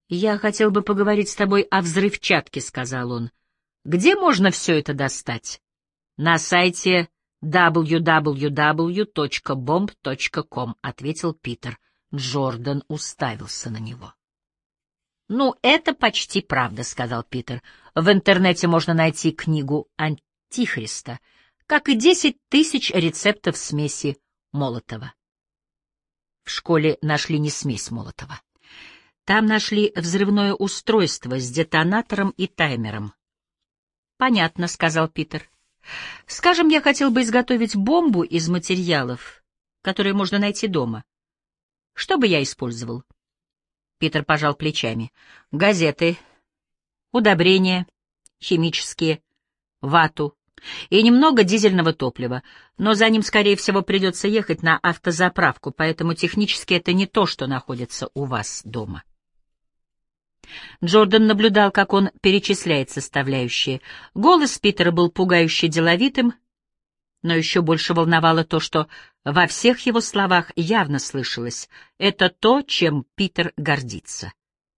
«Я хотел бы поговорить с тобой о взрывчатке», — сказал он. «Где можно все это достать?» «На сайте www.bomb.com», — ответил Питер. Джордан уставился на него. «Ну, это почти правда», — сказал Питер. «В интернете можно найти книгу Антихриста, как и 10 тысяч рецептов смеси Молотова». В школе нашли не смесь Молотова. Там нашли взрывное устройство с детонатором и таймером. «Понятно», — сказал Питер. «Скажем, я хотел бы изготовить бомбу из материалов, которые можно найти дома. Что бы я использовал?» Питер пожал плечами. «Газеты, удобрения, химические, вату и немного дизельного топлива, но за ним, скорее всего, придется ехать на автозаправку, поэтому технически это не то, что находится у вас дома». Джордан наблюдал, как он перечисляет составляющие. Голос Питера был пугающе деловитым, но еще больше волновало то, что во всех его словах явно слышалось. Это то, чем Питер гордится.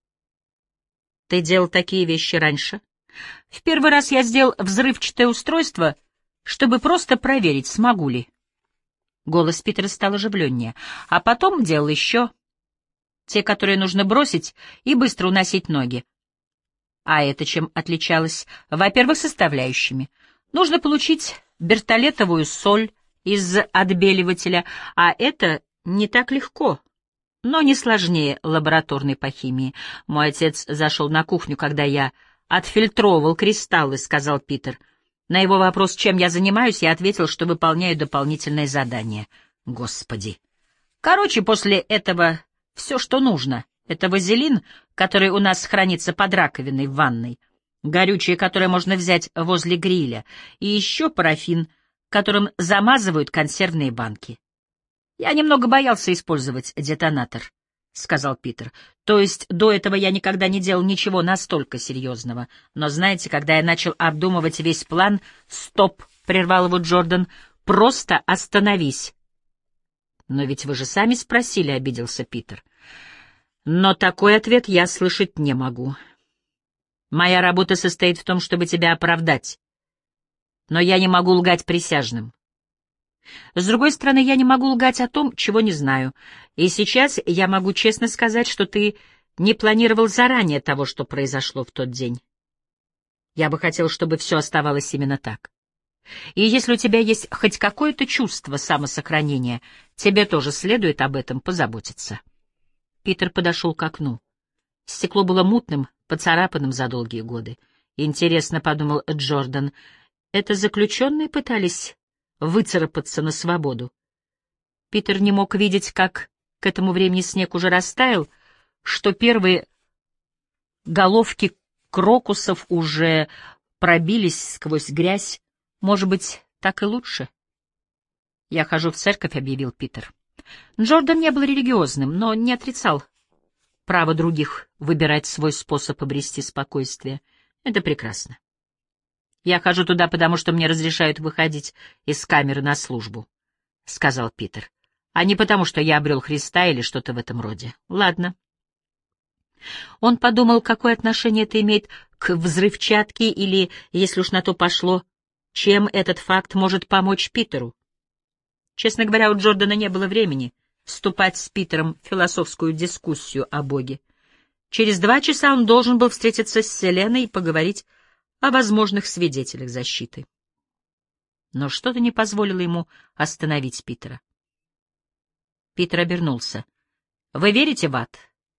«Ты делал такие вещи раньше?» «В первый раз я сделал взрывчатое устройство, чтобы просто проверить, смогу ли». Голос Питера стал оживленнее. «А потом делал еще. Те, которые нужно бросить и быстро уносить ноги». А это чем отличалось? Во-первых, составляющими. Нужно получить бертолетовую соль из отбеливателя, а это не так легко, но не сложнее лабораторной по химии. Мой отец зашел на кухню, когда я отфильтровывал кристаллы, — сказал Питер. На его вопрос, чем я занимаюсь, я ответил, что выполняю дополнительное задание. Господи! Короче, после этого все, что нужно. Это вазелин, который у нас хранится под раковиной в ванной, горючее, которое можно взять возле гриля, и еще парафин, которым замазывают консервные банки. «Я немного боялся использовать детонатор», — сказал Питер. «То есть до этого я никогда не делал ничего настолько серьезного. Но знаете, когда я начал обдумывать весь план...» «Стоп!» — прервал его Джордан. «Просто остановись». «Но ведь вы же сами спросили», — обиделся Питер. «Но такой ответ я слышать не могу. Моя работа состоит в том, чтобы тебя оправдать. Но я не могу лгать присяжным. С другой стороны, я не могу лгать о том, чего не знаю. И сейчас я могу честно сказать, что ты не планировал заранее того, что произошло в тот день. Я бы хотел, чтобы все оставалось именно так. И если у тебя есть хоть какое-то чувство самосохранения, тебе тоже следует об этом позаботиться». Питер подошел к окну. Стекло было мутным, поцарапанным за долгие годы. «Интересно», — подумал Джордан, — «это заключенные пытались выцарапаться на свободу?» Питер не мог видеть, как к этому времени снег уже растаял, что первые головки крокусов уже пробились сквозь грязь. Может быть, так и лучше? «Я хожу в церковь», — объявил Питер. Джордан не был религиозным, но не отрицал право других выбирать свой способ обрести спокойствие. Это прекрасно. «Я хожу туда, потому что мне разрешают выходить из камеры на службу», — сказал Питер, «а не потому, что я обрел Христа или что-то в этом роде. Ладно». Он подумал, какое отношение это имеет к взрывчатке или, если уж на то пошло, чем этот факт может помочь Питеру. Честно говоря, у Джордана не было времени вступать с Питером в философскую дискуссию о Боге. Через 2 часа он должен был встретиться с Селеной и поговорить о возможных свидетелях защиты. Но что-то не позволило ему остановить Питера. Питер обернулся. «Вы верите в ад?»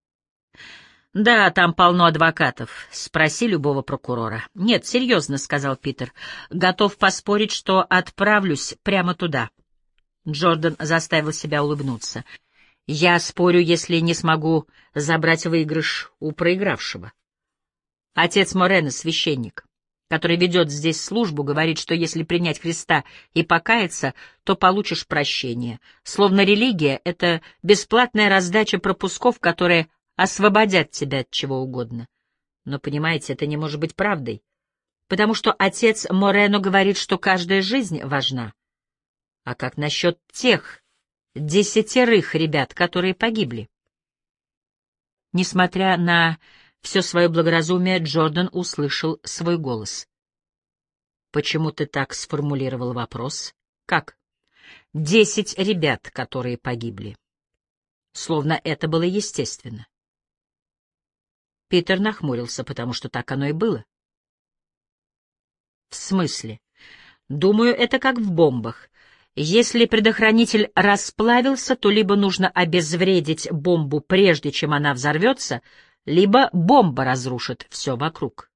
«Да, там полно адвокатов. Спроси любого прокурора». «Нет, серьезно», — сказал Питер. «Готов поспорить, что отправлюсь прямо туда». Джордан заставил себя улыбнуться. «Я спорю, если не смогу забрать выигрыш у проигравшего. Отец Морено, священник, который ведет здесь службу, говорит, что если принять Христа и покаяться, то получишь прощение. Словно религия — это бесплатная раздача пропусков, которые освободят тебя от чего угодно. Но, понимаете, это не может быть правдой, потому что отец Морено говорит, что каждая жизнь важна. А как насчет тех 10 ребят, которые погибли?» Несмотря на все свое благоразумие, Джордан услышал свой голос. «Почему ты так сформулировал вопрос? Как?» 10 ребят, которые погибли. Словно это было естественно. Питер нахмурился, потому что так оно и было. В смысле? Думаю, это как в бомбах. Если предохранитель расплавился, то либо нужно обезвредить бомбу, прежде чем она взорвется, либо бомба разрушит все вокруг.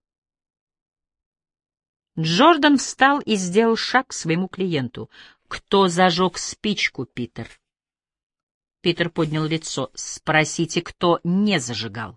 Джордан встал и сделал шаг к своему клиенту. «Кто зажег спичку, Питер?» Питер поднял лицо. «Спросите, кто не зажигал».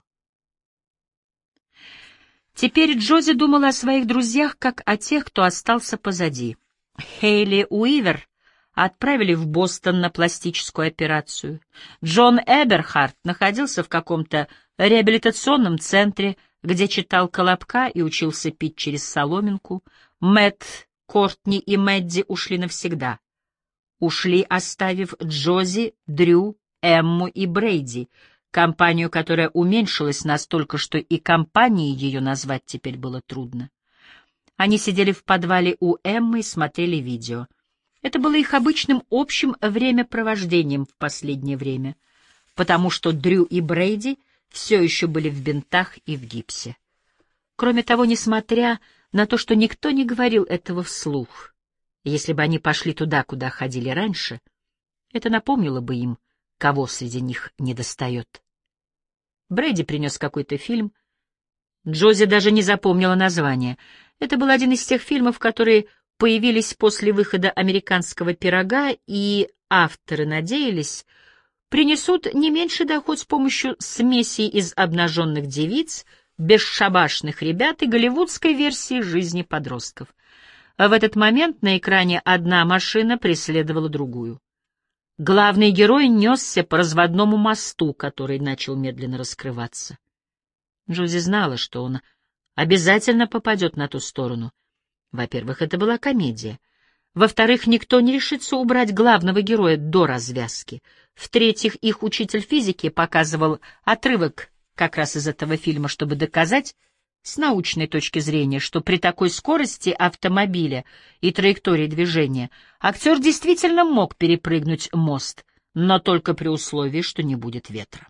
Теперь Джози думала о своих друзьях, как о тех, кто остался позади. Хейли Уивер отправили в Бостон на пластическую операцию. Джон Эберхарт находился в каком-то реабилитационном центре, где читал Колобка и учился пить через соломинку. Мэтт, Кортни и Мэдди ушли навсегда. Ушли, оставив Джози, Дрю, Эмму и Брейди, компанию, которая уменьшилась настолько, что и компанией ее назвать теперь было трудно. Они сидели в подвале у Эммы и смотрели видео. Это было их обычным общим времяпровождением в последнее время, потому что Дрю и Брейди все еще были в бинтах и в гипсе. Кроме того, несмотря на то, что никто не говорил этого вслух, если бы они пошли туда, куда ходили раньше, это напомнило бы им, кого среди них недостает. Брейди принес какой-то фильм. Джози даже не запомнила название. Это был один из тех фильмов, которые появились после выхода «Американского пирога», и авторы надеялись, принесут не меньший доход с помощью смеси из обнаженных девиц, бесшабашных ребят и голливудской версии жизни подростков. В этот момент на экране одна машина преследовала другую. Главный герой несся по разводному мосту, который начал медленно раскрываться. Джози знала, что он обязательно попадет на ту сторону. Во-первых, это была комедия. Во-вторых, никто не решится убрать главного героя до развязки. В-третьих, их учитель физики показывал отрывок как раз из этого фильма, чтобы доказать, с научной точки зрения, что при такой скорости автомобиля и траектории движения актер действительно мог перепрыгнуть мост, но только при условии, что не будет ветра.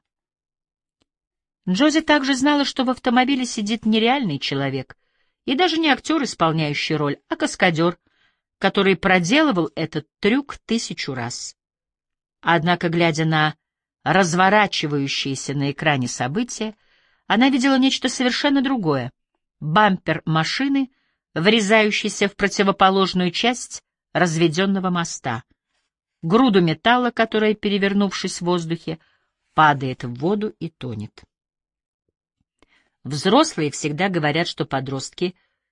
Джози также знала, что в автомобиле сидит не реальный человек, и даже не актер, исполняющий роль, а каскадер, который проделывал этот трюк 1000 раз. Однако, глядя на разворачивающиеся на экране события, она видела нечто совершенно другое. Бампер машины, врезающийся в противоположную часть разведенного моста. Груду металла, которая, перевернувшись в воздухе, падает в воду и тонет. Взрослые всегда говорят, что подростки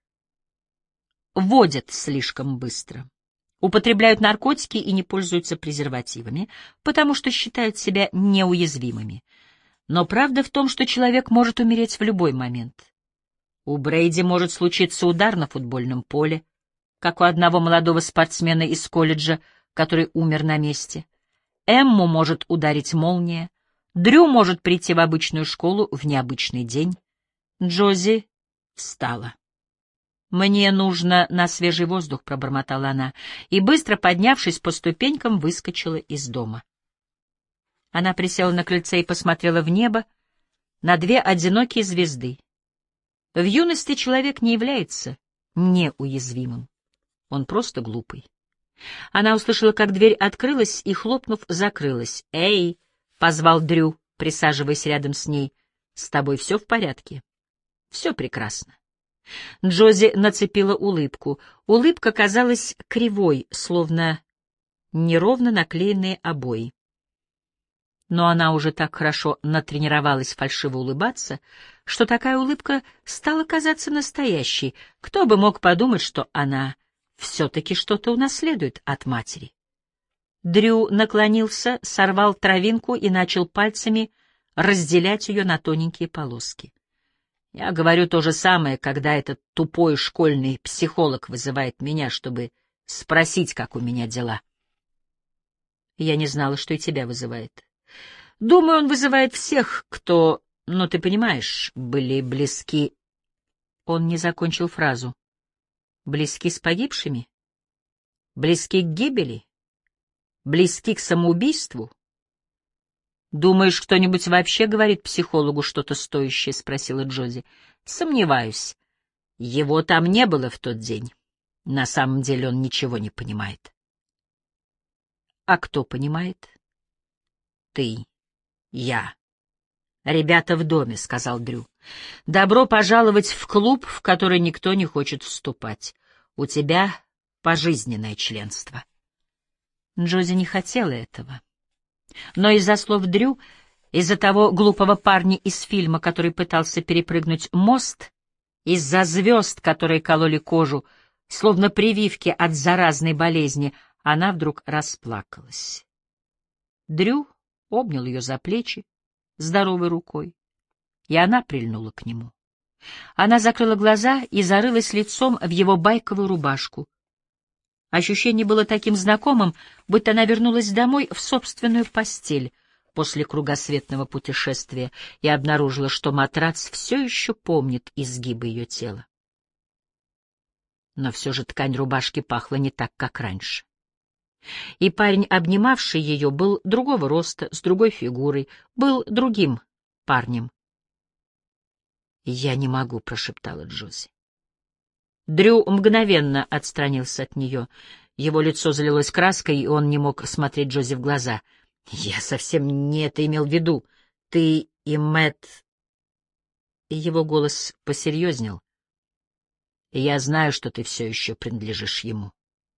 водят слишком быстро, употребляют наркотики и не пользуются презервативами, потому что считают себя неуязвимыми. Но правда в том, что человек может умереть в любой момент. У Брейди может случиться удар на футбольном поле, как у одного молодого спортсмена из колледжа, который умер на месте. Эмму может ударить молния. Дрю может прийти в обычную школу в необычный день. Джози встала. «Мне нужно на свежий воздух», — пробормотала она, и, быстро поднявшись по ступенькам, выскочила из дома. Она присела на крыльце и посмотрела в небо на 2 одинокие звезды. В юности человек не является неуязвимым. Он просто глупый. Она услышала, как дверь открылась и, хлопнув, закрылась. «Эй!» — позвал Дрю, присаживаясь рядом с ней. «С тобой все в порядке?» «Все прекрасно». Джози нацепила улыбку. Улыбка казалась кривой, словно неровно наклеенные обои. Но она уже так хорошо натренировалась фальшиво улыбаться, что такая улыбка стала казаться настоящей. Кто бы мог подумать, что она все-таки что-то унаследует от матери. Дрю наклонился, сорвал травинку и начал пальцами разделять ее на тоненькие полоски. Я говорю то же самое, когда этот тупой школьный психолог вызывает меня, чтобы спросить, как у меня дела. Я не знала, что и тебя вызывает. Думаю, он вызывает всех, кто Но ты понимаешь, были близки... Он не закончил фразу. Близки с погибшими? Близки к гибели? Близки к самоубийству? «Думаешь, кто-нибудь вообще говорит психологу что-то стоящее?» — спросила Джози. «Сомневаюсь. Его там не было в тот день. На самом деле он ничего не понимает». «А кто понимает?» «Ты. Я. Ребята в доме», — сказал Дрю. «Добро пожаловать в клуб, в который никто не хочет вступать. У тебя пожизненное членство». Джози не хотела этого. Но из-за слов Дрю, из-за того глупого парня из фильма, который пытался перепрыгнуть мост, из-за звезд, которые кололи кожу, словно прививки от заразной болезни, она вдруг расплакалась. Дрю обнял ее за плечи здоровой рукой, и она прильнула к нему. Она закрыла глаза и зарылась лицом в его байковую рубашку. Ощущение было таким знакомым, будто она вернулась домой в собственную постель после кругосветного путешествия и обнаружила, что матрац все еще помнит изгибы ее тела. Но все же ткань рубашки пахла не так, как раньше. И парень, обнимавший ее, был другого роста, с другой фигурой, был другим парнем. «Я не могу», — прошептала Джози. Дрю мгновенно отстранился от нее. Его лицо залилось краской, и он не мог смотреть Джози в глаза. «Я совсем не это имел в виду. Ты и Мэтт...» Его голос посерьезнел. «Я знаю, что ты все еще принадлежишь ему».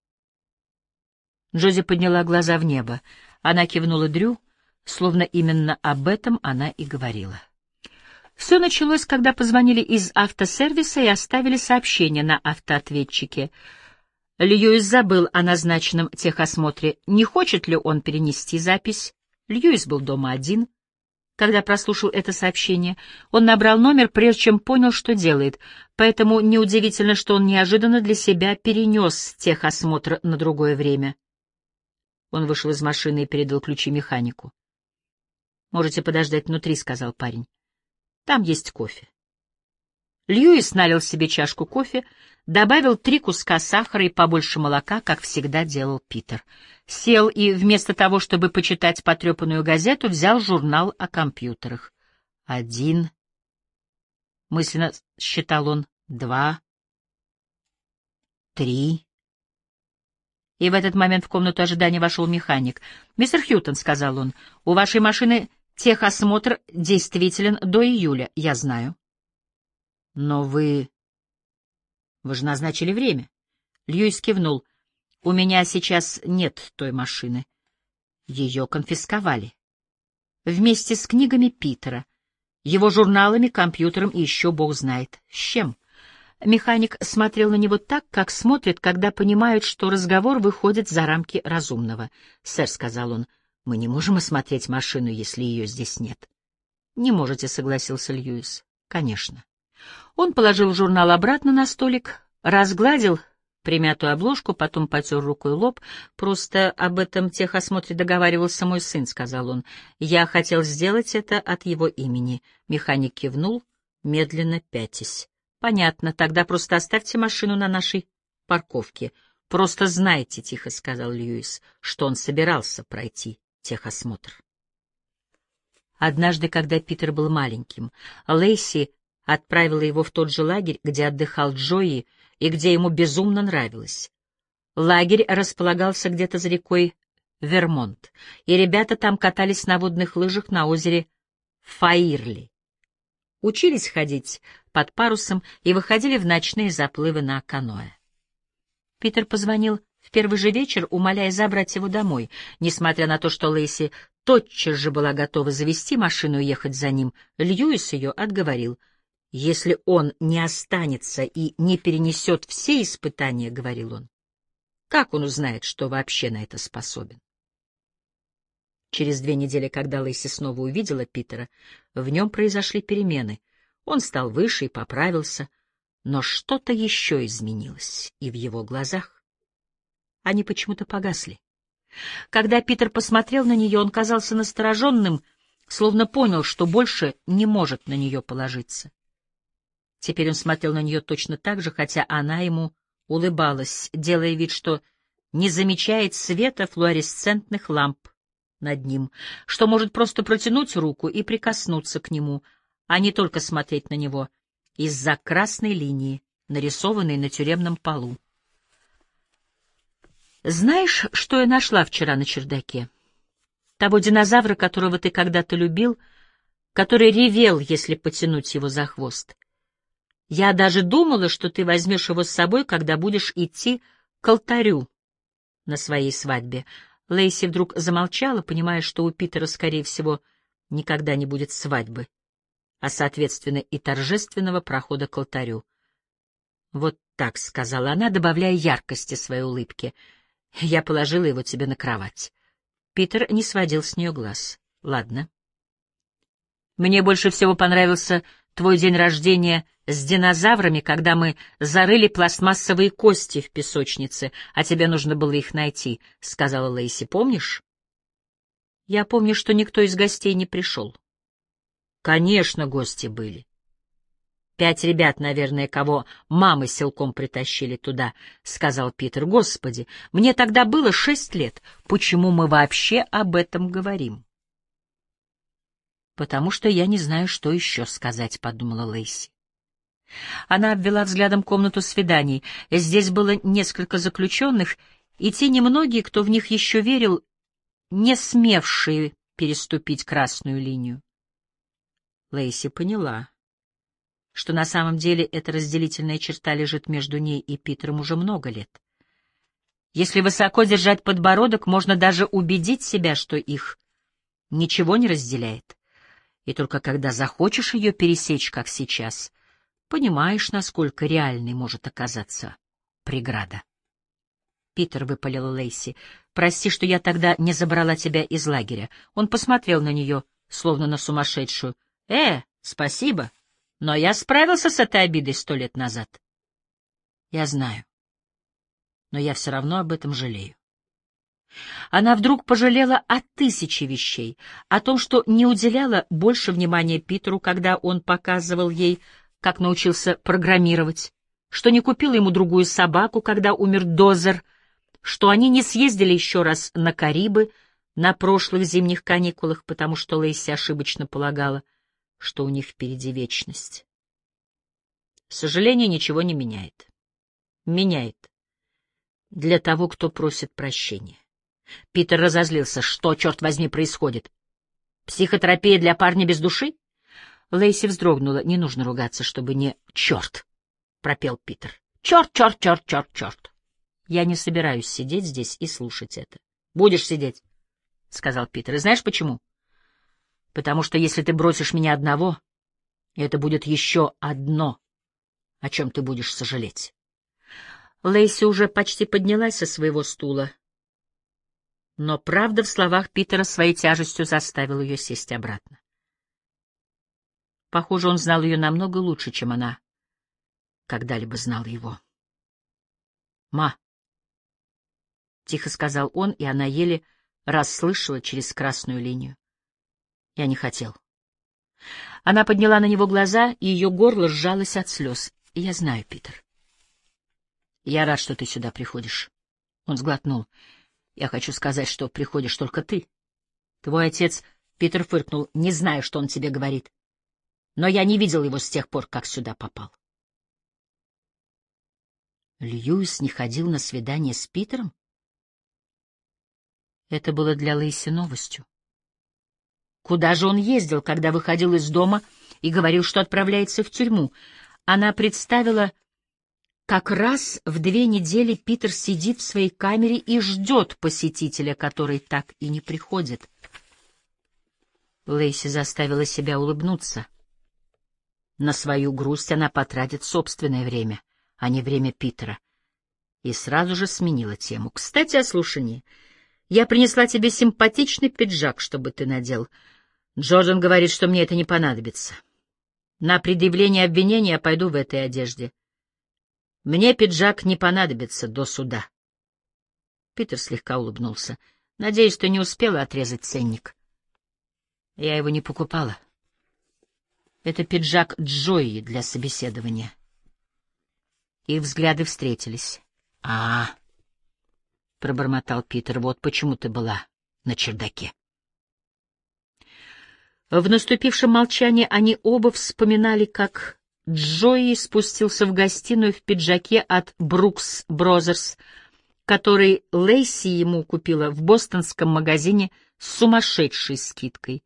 Джози подняла глаза в небо. Она кивнула Дрю, словно именно об этом она и говорила. Все началось, когда позвонили из автосервиса и оставили сообщение на автоответчике. Льюис забыл о назначенном техосмотре. Не хочет ли он перенести запись? Льюис был дома один. Когда прослушал это сообщение, он набрал номер, прежде чем понял, что делает, поэтому неудивительно, что он неожиданно для себя перенес техосмотр на другое время. Он вышел из машины и передал ключи механику. «Можете подождать внутри», — сказал парень. «Там есть кофе». Льюис налил себе чашку кофе, добавил 3 куска сахара и побольше молока, как всегда делал Питер. Сел и вместо того, чтобы почитать потрепанную газету, взял журнал о компьютерах. 1, мысленно считал он, 2, 3. И в этот момент в комнату ожидания вошел механик. «Мистер Хьютон», — сказал он, — «у вашей машины техосмотр действителен до июля, я знаю». «Но вы же назначили время». Льюис кивнул. «У меня сейчас нет той машины. Ее конфисковали. Вместе с книгами Питера, его журналами, компьютером и еще бог знает с чем». Механик смотрел на него так, как смотрит, когда понимают, что разговор выходит за рамки разумного. «Сэр», — сказал он, — «мы не можем осмотреть машину, если ее здесь нет». «Не можете», — согласился Льюис. «Конечно». Он положил журнал обратно на столик, разгладил примятую обложку, потом потер рукой лоб. «Просто об этом техосмотре договаривался мой сын», — сказал он. «Я хотел сделать это от его имени». Механик кивнул, медленно пятясь. «Понятно, тогда просто оставьте машину на нашей парковке. Просто знайте», — тихо сказал Льюис, — «что он собирался пройти техосмотр». Однажды, когда Питер был маленьким, Лейси отправила его в тот же лагерь, где отдыхал Джои и где ему безумно нравилось. Лагерь располагался где-то за рекой Вермонт, и ребята там катались на водных лыжах на озере Фаирли. Учились ходить под парусом и выходили в ночные заплывы на каноэ. Питер позвонил в первый же вечер, умоляя забрать его домой. Несмотря на то, что Лейси тотчас же была готова завести машину и ехать за ним, Льюис ее отговорил. «Если он не останется и не перенесет все испытания, — говорил он, — как он узнает, что вообще на это способен?» Через 2 недели, когда Лейси снова увидела Питера, в нем произошли перемены. Он стал выше и поправился, но что-то еще изменилось и в его глазах. Они почему-то погасли. Когда Питер посмотрел на нее, он казался настороженным, словно понял, что больше не может на нее положиться. Теперь он смотрел на нее точно так же, хотя она ему улыбалась, делая вид, что не замечает света флуоресцентных ламп над ним, что может просто протянуть руку и прикоснуться к нему, а не только смотреть на него из-за красной линии, нарисованной на тюремном полу. «Знаешь, что я нашла вчера на чердаке? Того динозавра, которого ты когда-то любил, который ревел, если потянуть его за хвост. Я даже думала, что ты возьмешь его с собой, когда будешь идти к алтарю на своей свадьбе». Лейси вдруг замолчала, понимая, что у Питера, скорее всего, никогда не будет свадьбы, а, соответственно, и торжественного прохода к алтарю. «Вот так», — сказала она, добавляя яркости своей улыбке. «Я положила его тебе на кровать». Питер не сводил с нее глаз. «Ладно. Мне больше всего понравился твой день рождения с динозаврами, когда мы зарыли пластмассовые кости в песочнице, а тебе нужно было их найти», — сказала Лейси. «Помнишь?» «Я помню, что никто из гостей не пришел». «Конечно, гости были. 5 ребят, наверное, кого мамы силком притащили туда», — сказал Питер. «Господи, мне тогда было 6 лет. Почему мы вообще об этом говорим?» «Потому что я не знаю, что еще сказать», — подумала Лейси. Она обвела взглядом комнату свиданий. Здесь было несколько заключенных, и те немногие, кто в них еще верил, не смевшие переступить красную линию. Лейси поняла, что на самом деле эта разделительная черта лежит между ней и Питером уже много лет. Если высоко держать подбородок, можно даже убедить себя, что их ничего не разделяет. И только когда захочешь ее пересечь, как сейчас, понимаешь, насколько реальной может оказаться преграда. «Питер», — выпалила Лейси, — «прости, что я тогда не забрала тебя из лагеря». Он посмотрел на нее, словно на сумасшедшую. Спасибо, но я справился с этой обидой 100 лет назад». «Я знаю, но я все равно об этом жалею». Она вдруг пожалела о 1000 вещей, о том, что не уделяла больше внимания Питеру, когда он показывал ей, как научился программировать, что не купила ему другую собаку, когда умер Дозер, что они не съездили еще раз на Карибы на прошлых зимних каникулах, потому что Лейси ошибочно полагала, что у них впереди вечность. Сожаление ничего не меняет. Меняет. Для того, кто просит прощения. Питер разозлился. «Что, черт возьми, происходит? Психотерапия для парня без души?» Лейси вздрогнула. «Не нужно ругаться, чтобы не...» «Черт!» — пропел Питер. «Черт, черт, черт, черт, черт!» «Я не собираюсь сидеть здесь и слушать это». «Будешь сидеть», — сказал Питер. «И знаешь почему? Потому что если ты бросишь меня одного, это будет еще одно, о чем ты будешь сожалеть». Лейси уже почти поднялась со своего стула, но правда в словах Питера своей тяжестью заставила ее сесть обратно. Похоже, он знал ее намного лучше, чем она когда-либо знала его. «Ма», — тихо сказал он, и она еле расслышала через красную линию. «Я не хотел». Она подняла на него глаза, и ее горло сжалось от слез. «Я знаю, Питер. Я рад, что ты сюда приходишь». Он сглотнул. «Я хочу сказать, что приходишь только ты. Твой отец...» — Питер фыркнул. «Не знаю, что он тебе говорит. Но я не видел его с тех пор, как сюда попал». Льюис не ходил на свидание с Питером? Это было для Лейси новостью. Куда же он ездил, когда выходил из дома и говорил, что отправляется в тюрьму? Она представила, как раз в 2 недели Питер сидит в своей камере и ждет посетителя, который так и не приходит. Лейси заставила себя улыбнуться. На свою грусть она потратит собственное время, а не время Питера. И сразу же сменила тему. «Кстати, о слушании. Я принесла тебе симпатичный пиджак, чтобы ты надел. Джордан говорит, что мне это не понадобится. На предъявление обвинения я пойду в этой одежде. Мне пиджак не понадобится до суда». Питер слегка улыбнулся. «Надеюсь, ты не успела отрезать ценник». Я его не покупала. Это пиджак Джои для собеседования. Их взгляды встретились. Пробормотал Питер, — вот почему ты была на чердаке. В наступившем молчании они оба вспоминали, как Джои спустился в гостиную в пиджаке от Brooks Brothers, который Лейси ему купила в бостонском магазине с сумасшедшей скидкой.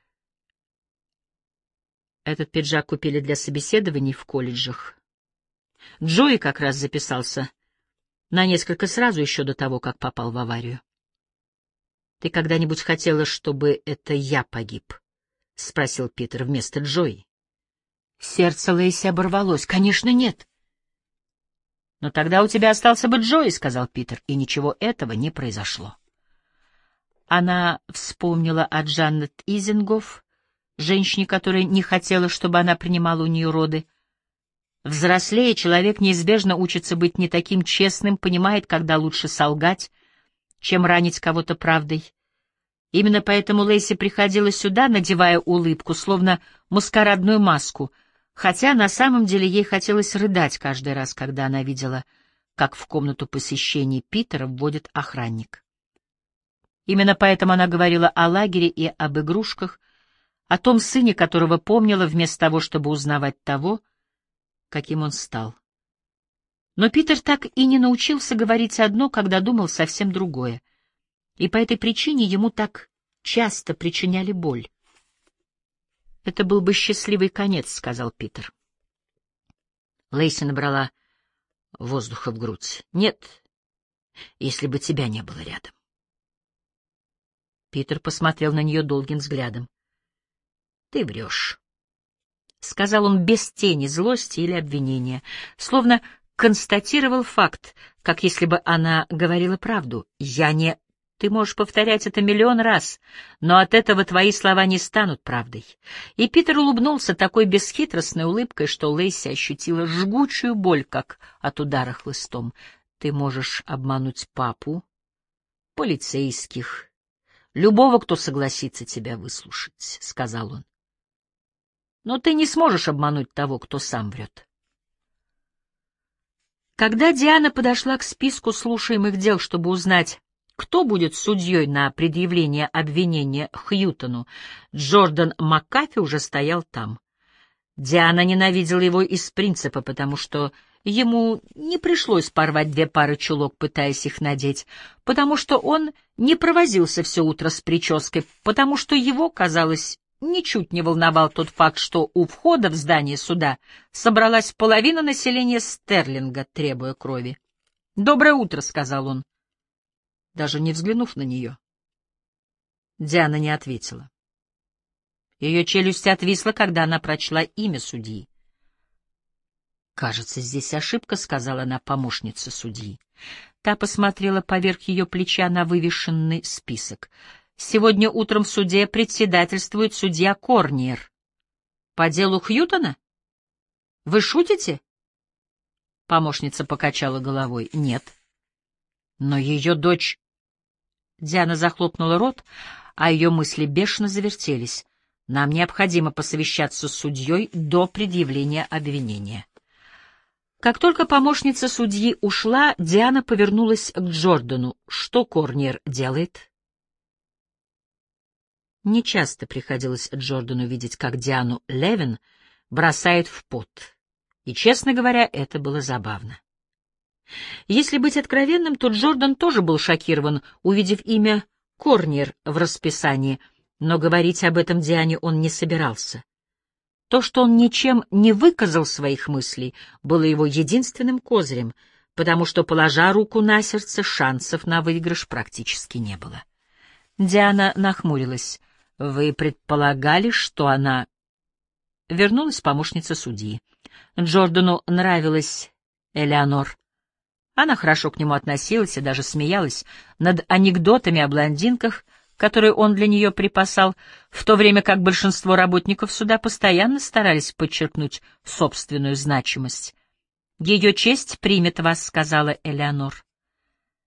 Этот пиджак купили для собеседований в колледжах. Джои как раз записался на несколько сразу, еще до того, как попал в аварию. «Ты когда-нибудь хотела, чтобы это я погиб?» — спросил Питер вместо Джои. Сердце Лейси оборвалось. «Конечно, нет». «Но тогда у тебя остался бы Джои», — сказал Питер, и ничего этого не произошло. Она вспомнила о Джанет Изингоф, женщине, которая не хотела, чтобы она принимала у нее роды. Взрослея, человек неизбежно учится быть не таким честным, понимает, когда лучше солгать, чем ранить кого-то правдой. Именно поэтому Лейси приходила сюда, надевая улыбку, словно маскарадную маску, хотя на самом деле ей хотелось рыдать каждый раз, когда она видела, как в комнату посещений Питера вводит охранник. Именно поэтому она говорила о лагере и об игрушках, о том сыне, которого помнила, вместо того, чтобы узнавать того, каким он стал. Но Питер так и не научился говорить одно, когда думал совсем другое, и по этой причине ему так часто причиняли боль. «Это был бы счастливый конец», — сказал Питер. Лейси набрала воздуха в грудь. «Нет, если бы тебя не было рядом». Питер посмотрел на нее долгим взглядом. «Ты врешь», — сказал он без тени злости или обвинения, словно констатировал факт, как если бы она говорила правду. «Я не...» Ты можешь повторять это миллион раз, но от этого твои слова не станут правдой. И Питер улыбнулся такой бесхитростной улыбкой, что Лейси ощутила жгучую боль, как от удара хлыстом. Ты можешь обмануть папу, полицейских, любого, кто согласится тебя выслушать, — сказал он. Но ты не сможешь обмануть того, кто сам врет. Когда Диана подошла к списку слушаемых дел, чтобы узнать, кто будет судьей на предъявление обвинения Хьютону, Джордан Маккафи уже стоял там. Диана ненавидела его из принципа, потому что ему не пришлось порвать 2 пары чулок, пытаясь их надеть, потому что он не провозился все утро с прической, потому что его, казалось, ничуть не волновал тот факт, что у входа в здание суда собралась половина населения Стерлинга, требуя крови. «Доброе утро», — сказал он, даже не взглянув на нее. Диана не ответила. Ее челюсть отвисла, когда она прочла имя судьи. «Кажется, здесь ошибка», — сказала она помощнице судьи. Та посмотрела поверх ее плеча на вывешенный список. «Сегодня утром в суде председательствует судья Корниер. По делу Хьютона? Вы шутите?» Помощница покачала головой. «Нет. Но ее дочь...» Диана захлопнула рот, а ее мысли бешено завертелись. «Нам необходимо посовещаться с судьей до предъявления обвинения». Как только помощница судьи ушла, Диана повернулась к Джордану. «Что Корниер делает?» Нечасто приходилось Джордану видеть, как Диану Левин бросает в пот. И, честно говоря, это было забавно. Если быть откровенным, то Джордан тоже был шокирован, увидев имя Корниер в расписании, но говорить об этом Диане он не собирался. То, что он ничем не выказал своих мыслей, было его единственным козырем, потому что, положа руку на сердце, шансов на выигрыш практически не было. Диана нахмурилась. «Вы предполагали, что она...» Вернулась помощница судьи. Джордану нравилась Элеонор. Она хорошо к нему относилась и даже смеялась над анекдотами о блондинках, которые он для нее припасал, в то время как большинство работников суда постоянно старались подчеркнуть собственную значимость. «Ее честь примет вас», — сказала Элеонор.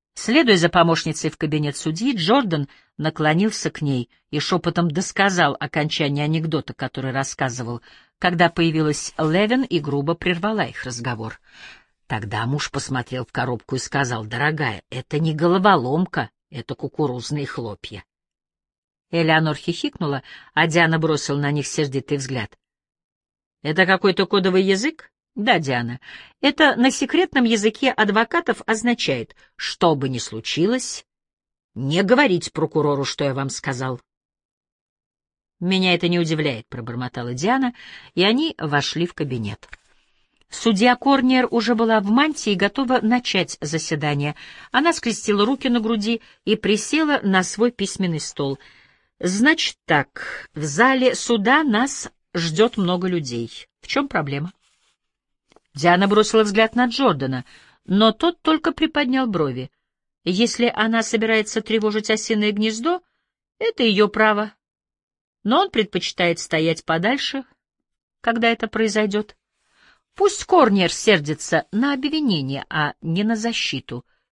Следуя за помощницей в кабинет судьи, Джордан наклонился к ней и шепотом досказал окончание анекдота, который рассказывал, когда появилась Левин и грубо прервала их разговор. Тогда муж посмотрел в коробку и сказал: «Дорогая, это не головоломка, это кукурузные хлопья». Элеонор хихикнула, а Диана бросила на них сердитый взгляд. «Это какой-то кодовый язык?» «Да, Диана. Это на секретном языке адвокатов означает, что бы ни случилось, не говорить прокурору, что я вам сказал». «Меня это не удивляет», — пробормотала Диана, и они вошли в кабинет. Судья Корниер уже была в мантии и готова начать заседание. Она скрестила руки на груди и присела на свой письменный стол. «Значит так, в зале суда нас ждет много людей. В чем проблема?» Диана бросила взгляд на Джордана, но тот только приподнял брови. Если она собирается тревожить осиное гнездо, это ее право. Но он предпочитает стоять подальше, когда это произойдет. Пусть Корниер сердится на обвинение, а не на защиту.